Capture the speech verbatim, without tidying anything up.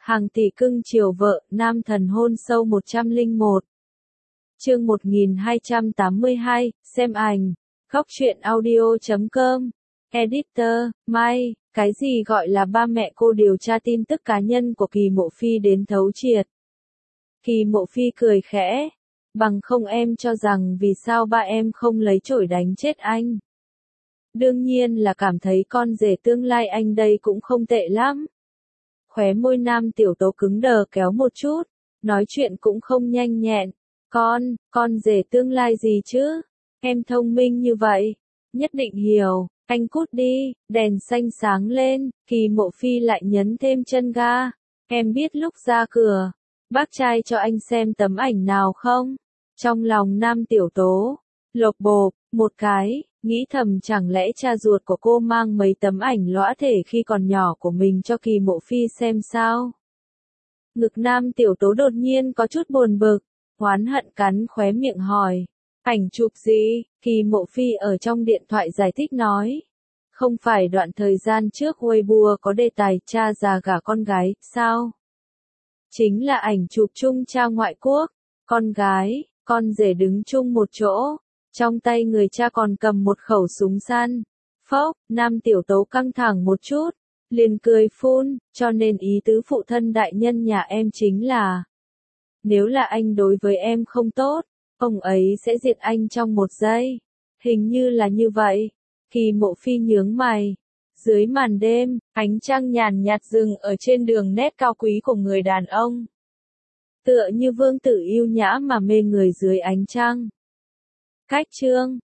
Hàng tỷ cưng chiều vợ, nam thần hôn sâu một trăm lẻ một. Chương một nghìn hai trăm tám mươi hai, xem ảnh. Góc truyện audio chấm com. Editor, Mai, cái gì gọi là ba mẹ cô điều tra tin tức cá nhân của Kỳ Mộ Phi đến thấu triệt. Kỳ Mộ Phi cười khẽ. Bằng không em cho rằng vì sao ba em không lấy chổi đánh chết anh. Đương nhiên là cảm thấy con rể tương lai anh đây cũng không tệ lắm. Khóe môi nam tiểu tố cứng đờ kéo một chút, nói chuyện cũng không nhanh nhẹn. Con, con rể tương lai gì chứ? Em thông minh như vậy, nhất định hiểu, anh cút đi, đèn xanh sáng lên, Kỳ Mộ Phi lại nhấn thêm chân ga. Em biết lúc ra cửa, bác trai cho anh xem tấm ảnh nào không? Trong lòng nam tiểu tố, lộp bộp, một cái, nghĩ thầm chẳng lẽ cha ruột của cô mang mấy tấm ảnh lõa thể khi còn nhỏ của mình cho Kỳ Mộ Phi xem sao? Ngực nam tiểu tố đột nhiên có chút buồn bực, oán hận cắn khóe miệng hỏi. Ảnh chụp gì? Kỳ Mộ Phi ở trong điện thoại giải thích nói. Không phải đoạn thời gian trước Weibo có đề tài cha già gả con gái, sao? Chính là ảnh chụp chung cha ngoại quốc, con gái, con rể đứng chung một chỗ, trong tay người cha còn cầm một khẩu súng săn. Phốc, nam tiểu tố căng thẳng một chút, liền cười phun, cho nên ý tứ phụ thân đại nhân nhà em chính là, nếu là anh đối với em không tốt, ông ấy sẽ diệt anh trong một giây. Hình như là như vậy. Kỳ Mộ Phi nhướng mày. Dưới màn đêm, ánh trăng nhàn nhạt dừng ở trên đường nét cao quý của người đàn ông. Tựa như vương tử yêu nhã mà mê người dưới ánh trăng. Cách chương